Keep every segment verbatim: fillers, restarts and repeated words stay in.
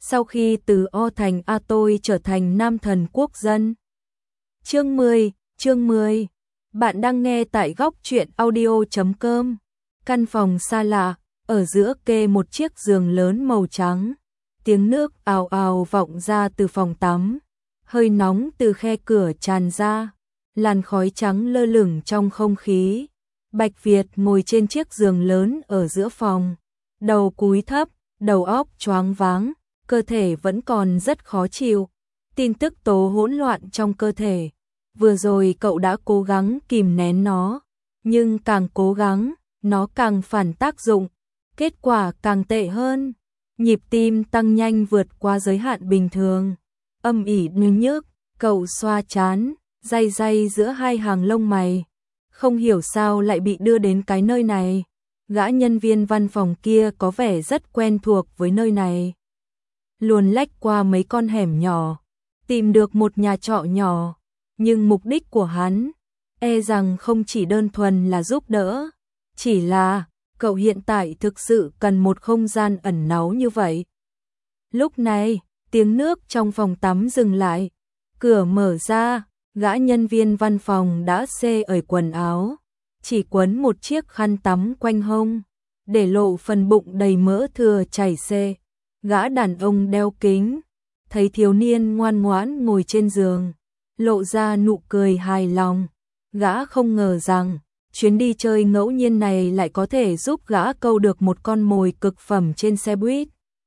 sau khi từ O thành A tôi trở thành nam thần quốc dân. Chương mười, chương mười. Bạn đang nghe tại góc truyện audio chấm com. Căn phòng xa lạ, ở giữa kê một chiếc giường lớn màu trắng. Tiếng nước ào ào vọng ra từ phòng tắm. Hơi nóng từ khe cửa tràn ra. Làn khói trắng lơ lửng trong không khí. Bạch Việt ngồi trên chiếc giường lớn ở giữa phòng. Đầu cúi thấp, đầu óc choáng váng, cơ thể vẫn còn rất khó chịu. Tin tức tố hỗn loạn trong cơ thể. Vừa rồi cậu đã cố gắng kìm nén nó, nhưng càng cố gắng, nó càng phản tác dụng. Kết quả càng tệ hơn. Nhịp tim tăng nhanh vượt qua giới hạn bình thường. Âm ỉ nhức nhức, cậu xoa trán, day day giữa hai hàng lông mày. Không hiểu sao lại bị đưa đến cái nơi này. Gã nhân viên văn phòng kia có vẻ rất quen thuộc với nơi này. Luồn lách qua mấy con hẻm nhỏ, tìm được một nhà trọ nhỏ. Nhưng mục đích của hắn, e rằng không chỉ đơn thuần là giúp đỡ. Chỉ là, cậu hiện tại thực sự cần một không gian ẩn náu như vậy. Lúc này, tiếng nước trong phòng tắm dừng lại. Cửa mở ra, gã nhân viên văn phòng đã xê ởi quần áo. Chỉ quấn một chiếc khăn tắm quanh hông, để lộ phần bụng đầy mỡ thừa chảy xê. Gã đàn ông đeo kính, thấy thiếu niên ngoan ngoãn ngồi trên giường, lộ ra nụ cười hài lòng. Gã không ngờ rằng, chuyến đi chơi ngẫu nhiên này lại có thể giúp gã câu được một con mồi cực phẩm trên xe buýt.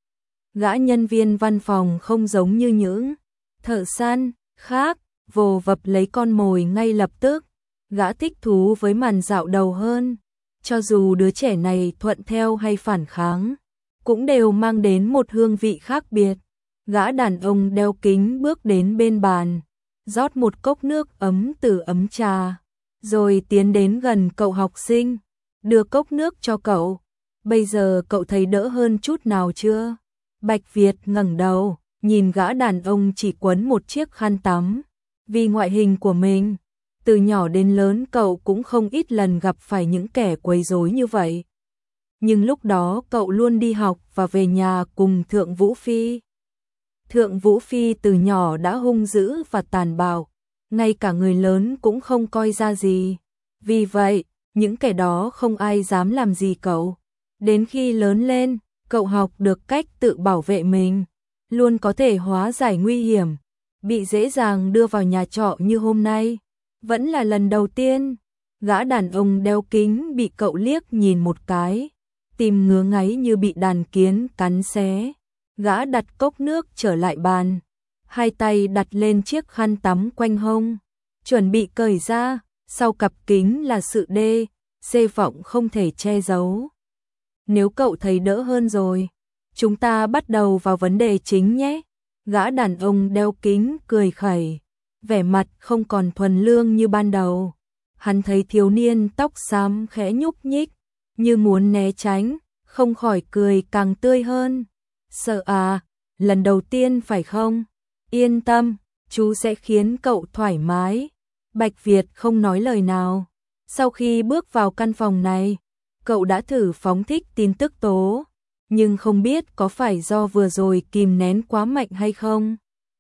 Gã nhân viên văn phòng không giống như những thợ săn khác, vồ vập lấy con mồi ngay lập tức. Gã thích thú với màn dạo đầu hơn. Cho dù đứa trẻ này thuận theo hay phản kháng, cũng đều mang đến một hương vị khác biệt. Gã đàn ông đeo kính bước đến bên bàn, rót một cốc nước ấm từ ấm trà, rồi tiến đến gần cậu học sinh, đưa cốc nước cho cậu. Bây giờ cậu thấy đỡ hơn chút nào chưa? Bạch Việt ngẩng đầu, nhìn gã đàn ông chỉ quấn một chiếc khăn tắm. Vì ngoại hình của mình, từ nhỏ đến lớn cậu cũng không ít lần gặp phải những kẻ quấy rối như vậy. Nhưng lúc đó cậu luôn đi học và về nhà cùng Thượng Vũ Phi. Thượng Vũ Phi từ nhỏ đã hung dữ và tàn bạo, ngay cả người lớn cũng không coi ra gì. Vì vậy, những kẻ đó không ai dám làm gì cậu. Đến khi lớn lên, cậu học được cách tự bảo vệ mình, luôn có thể hóa giải nguy hiểm, bị dễ dàng đưa vào nhà trọ như hôm nay. Vẫn là lần đầu tiên, gã đàn ông đeo kính bị cậu liếc nhìn một cái, tim ngứa ngáy như bị đàn kiến cắn xé. Gã đặt cốc nước trở lại bàn, hai tay đặt lên chiếc khăn tắm quanh hông, chuẩn bị cởi ra. Sau cặp kính là sự đê, xê vọng không thể che giấu. Nếu cậu thấy đỡ hơn rồi, chúng ta bắt đầu vào vấn đề chính nhé. Gã đàn ông đeo kính cười khẩy, vẻ mặt không còn thuần lương như ban đầu. Hắn thấy thiếu niên tóc xám khẽ nhúc nhích, như muốn né tránh, không khỏi cười càng tươi hơn. Sợ à, lần đầu tiên phải không? Yên tâm, chú sẽ khiến cậu thoải mái. Bạch Việt không nói lời nào. Sau khi bước vào căn phòng này, cậu đã thử phóng thích tin tức tố, nhưng không biết có phải do vừa rồi kìm nén quá mạnh hay không.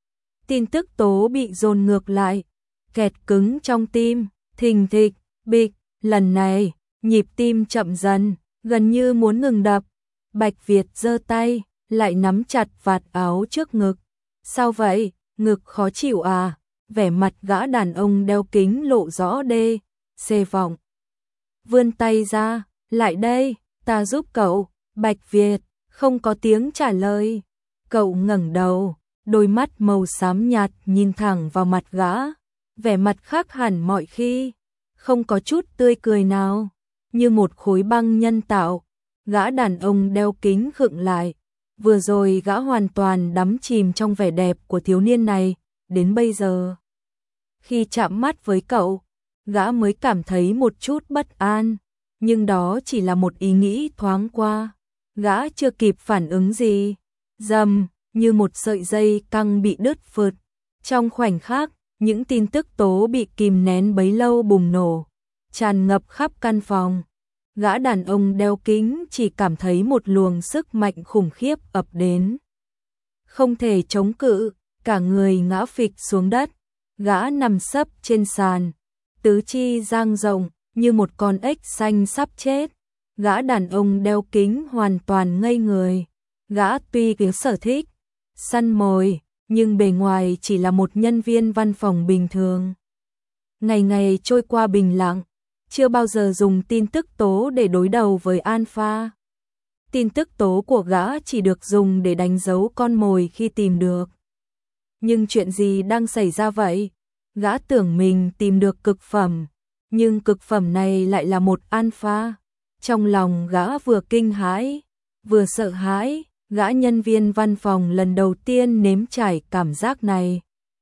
Tin tức tố bị dồn ngược lại, kẹt cứng trong tim, thình thịch, bịch. Lần này, nhịp tim chậm dần, gần như muốn ngừng đập. Bạch Việt giơ tay, lại nắm chặt vạt áo trước ngực. Sao vậy, ngực khó chịu à? Vẻ mặt gã đàn ông đeo kính lộ rõ đê, xê vọng. Vươn tay ra, lại đây, ta giúp cậu. Bạch Việt không có tiếng trả lời. Cậu ngẩng đầu, đôi mắt màu xám nhạt nhìn thẳng vào mặt gã, vẻ mặt khác hẳn mọi khi, không có chút tươi cười nào, như một khối băng nhân tạo. Gã đàn ông đeo kính khựng lại. Vừa rồi gã hoàn toàn đắm chìm trong vẻ đẹp của thiếu niên này, đến bây giờ. Khi chạm mắt với cậu, gã mới cảm thấy một chút bất an, nhưng đó chỉ là một ý nghĩ thoáng qua. Gã chưa kịp phản ứng gì, rầm, như một sợi dây căng bị đứt phượt. Trong khoảnh khắc, những tin tức tố bị kìm nén bấy lâu bùng nổ, tràn ngập khắp căn phòng. Gã đàn ông đeo kính chỉ cảm thấy một luồng sức mạnh khủng khiếp ập đến. không thể chống cự, cả người ngã phịch xuống đất, gã nằm sấp trên sàn, tứ chi dang rộng như một con ếch xanh sắp chết. Gã đàn ông đeo kính hoàn toàn ngây người, gã tuy có sở thích săn mồi, nhưng bề ngoài chỉ là một nhân viên văn phòng bình thường. Ngày ngày trôi qua bình lặng, chưa bao giờ dùng tin tức tố để đối đầu với Alpha. Tin tức tố của gã chỉ được dùng để đánh dấu con mồi khi tìm được. Nhưng chuyện gì đang xảy ra vậy? Gã tưởng mình tìm được cực phẩm, nhưng cực phẩm này lại là một Alpha. Trong lòng gã vừa kinh hãi, vừa sợ hãi, gã nhân viên văn phòng lần đầu tiên nếm trải cảm giác này.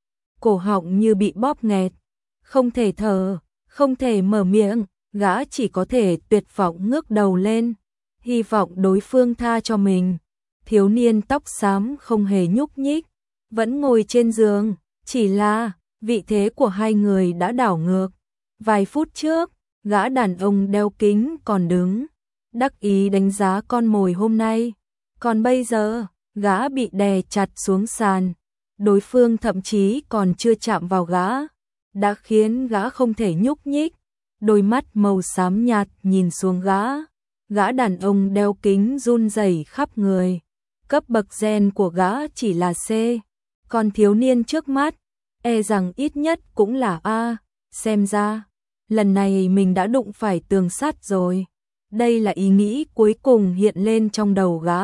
Cổ họng như bị bóp nghẹt, không thể thở, không thể mở miệng, gã chỉ có thể tuyệt vọng ngước đầu lên, hy vọng đối phương tha cho mình. Thiếu niên tóc xám không hề nhúc nhích, vẫn ngồi trên giường, chỉ là vị thế của hai người đã đảo ngược. Vài phút trước, gã đàn ông đeo kính còn đứng, đắc ý đánh giá con mồi hôm nay. Còn bây giờ, gã bị đè chặt xuống sàn, đối phương thậm chí còn chưa chạm vào gã, đã khiến gã không thể nhúc nhích. Đôi mắt màu xám nhạt nhìn xuống gã, gã đàn ông đeo kính run rẩy khắp người. Cấp bậc gen của gã chỉ là C, còn thiếu niên trước mắt, e rằng ít nhất cũng là A. Xem ra, lần này mình đã đụng phải tường sắt rồi. Đây là ý nghĩ cuối cùng hiện lên trong đầu gã.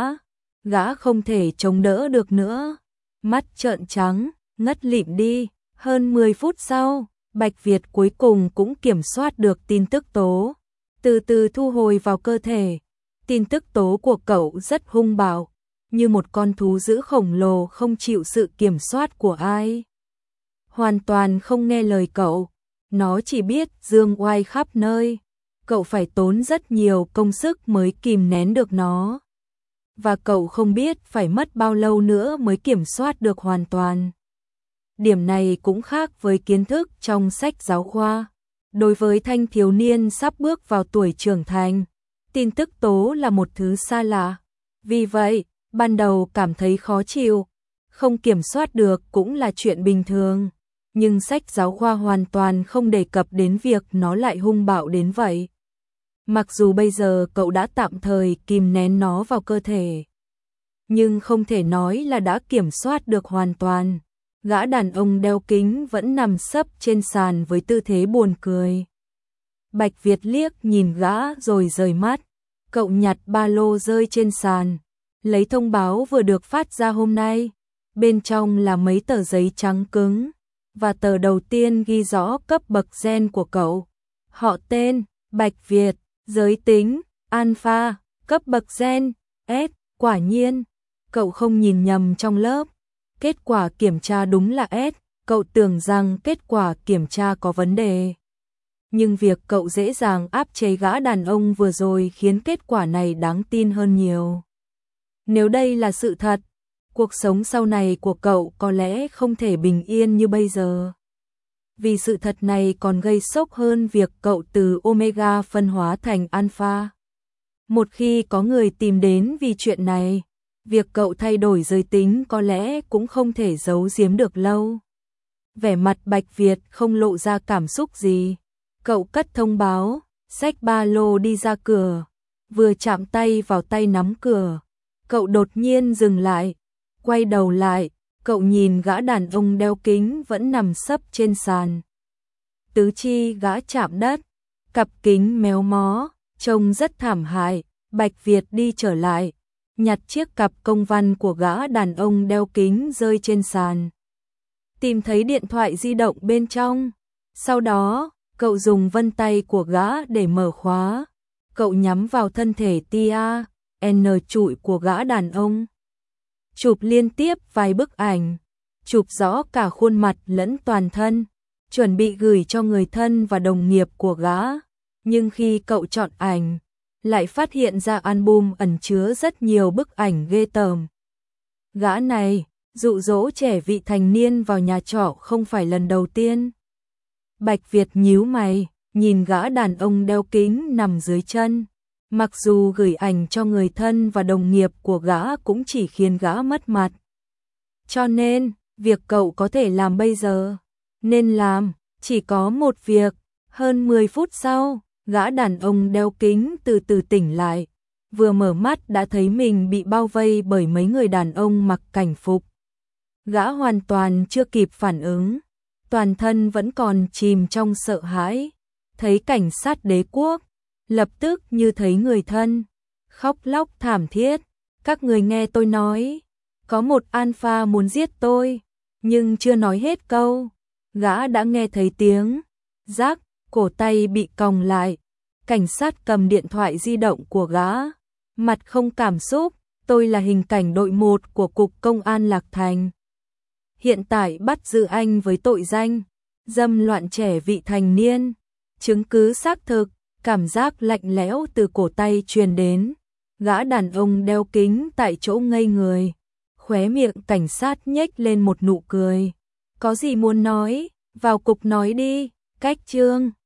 Gã không thể chống đỡ được nữa, mắt trợn trắng, ngất lịm đi. Hơn mười phút sau, Bạch Việt cuối cùng cũng kiểm soát được tin tức tố, từ từ thu hồi vào cơ thể. Tin tức tố của cậu rất hung bạo, như một con thú dữ khổng lồ không chịu sự kiểm soát của ai. Hoàn toàn không nghe lời cậu, nó chỉ biết dương oai khắp nơi. Cậu phải tốn rất nhiều công sức mới kìm nén được nó. Và cậu không biết phải mất bao lâu nữa mới kiểm soát được hoàn toàn. Điểm này cũng khác với kiến thức trong sách giáo khoa. Đối với thanh thiếu niên sắp bước vào tuổi trưởng thành, tin tức tố là một thứ xa lạ. Vì vậy, ban đầu cảm thấy khó chịu, không kiểm soát được cũng là chuyện bình thường. Nhưng sách giáo khoa hoàn toàn không đề cập đến việc nó lại hung bạo đến vậy. Mặc dù bây giờ cậu đã tạm thời kìm nén nó vào cơ thể, nhưng không thể nói là đã kiểm soát được hoàn toàn. Gã đàn ông đeo kính vẫn nằm sấp trên sàn với tư thế buồn cười. Bạch Việt liếc nhìn gã rồi rời mắt. Cậu nhặt ba lô rơi trên sàn, lấy thông báo vừa được phát ra hôm nay. Bên trong là mấy tờ giấy trắng cứng, và tờ đầu tiên ghi rõ cấp bậc gen của cậu. Họ tên, Bạch Việt, giới tính, Alpha, cấp bậc gen, S. Quả nhiên, cậu không nhìn nhầm trong lớp. Kết quả kiểm tra đúng là S, cậu tưởng rằng kết quả kiểm tra có vấn đề. Nhưng việc cậu dễ dàng áp chế gã đàn ông vừa rồi khiến kết quả này đáng tin hơn nhiều. Nếu đây là sự thật, cuộc sống sau này của cậu có lẽ không thể bình yên như bây giờ. Vì sự thật này còn gây sốc hơn việc cậu từ Omega phân hóa thành Alpha. Một khi có người tìm đến vì chuyện này, việc cậu thay đổi giới tính có lẽ cũng không thể giấu giếm được lâu. Vẻ mặt Bạch Việt không lộ ra cảm xúc gì. Cậu cất thông báo, xách ba lô đi ra cửa. Vừa chạm tay vào tay nắm cửa, cậu đột nhiên dừng lại. Quay đầu lại, cậu nhìn gã đàn ông đeo kính vẫn nằm sấp trên sàn. Tứ chi gã chạm đất, cặp kính méo mó, trông rất thảm hại. Bạch Việt đi trở lại, nhặt chiếc cặp công văn của gã đàn ông đeo kính rơi trên sàn. Tìm thấy điện thoại di động bên trong. Sau đó, cậu dùng vân tay của gã để mở khóa. Cậu nhắm vào thân thể Tia, N trụi của gã đàn ông. Chụp liên tiếp vài bức ảnh, chụp rõ cả khuôn mặt lẫn toàn thân, chuẩn bị gửi cho người thân và đồng nghiệp của gã. Nhưng khi cậu chọn ảnh, lại phát hiện ra album ẩn chứa rất nhiều bức ảnh ghê tởm. Gã này dụ dỗ trẻ vị thành niên vào nhà trọ không phải lần đầu tiên. Bạch Việt nhíu mày, nhìn gã đàn ông đeo kính nằm dưới chân. Mặc dù gửi ảnh cho người thân và đồng nghiệp của gã cũng chỉ khiến gã mất mặt. Cho nên, việc cậu có thể làm bây giờ, nên làm, chỉ có một việc. Hơn mười phút sau, gã đàn ông đeo kính từ từ tỉnh lại. Vừa mở mắt đã thấy mình bị bao vây bởi mấy người đàn ông mặc cảnh phục. Gã hoàn toàn chưa kịp phản ứng, toàn thân vẫn còn chìm trong sợ hãi. Thấy cảnh sát đế quốc, lập tức như thấy người thân, khóc lóc thảm thiết. Các người nghe tôi nói, có một alpha muốn giết tôi, nhưng chưa nói hết câu, gã đã nghe thấy tiếng rắc, cổ tay bị còng lại. Cảnh sát cầm điện thoại di động của gã, mặt không cảm xúc. Tôi là hình cảnh đội một của Cục Công an Lạc Thành. Hiện tại bắt giữ anh với tội danh dâm loạn trẻ vị thành niên. Chứng cứ xác thực. Cảm giác lạnh lẽo từ cổ tay truyền đến. Gã đàn ông đeo kính tại chỗ ngây người. Khóe miệng cảnh sát nhếch lên một nụ cười. Có gì muốn nói, vào cục nói đi. Cách chương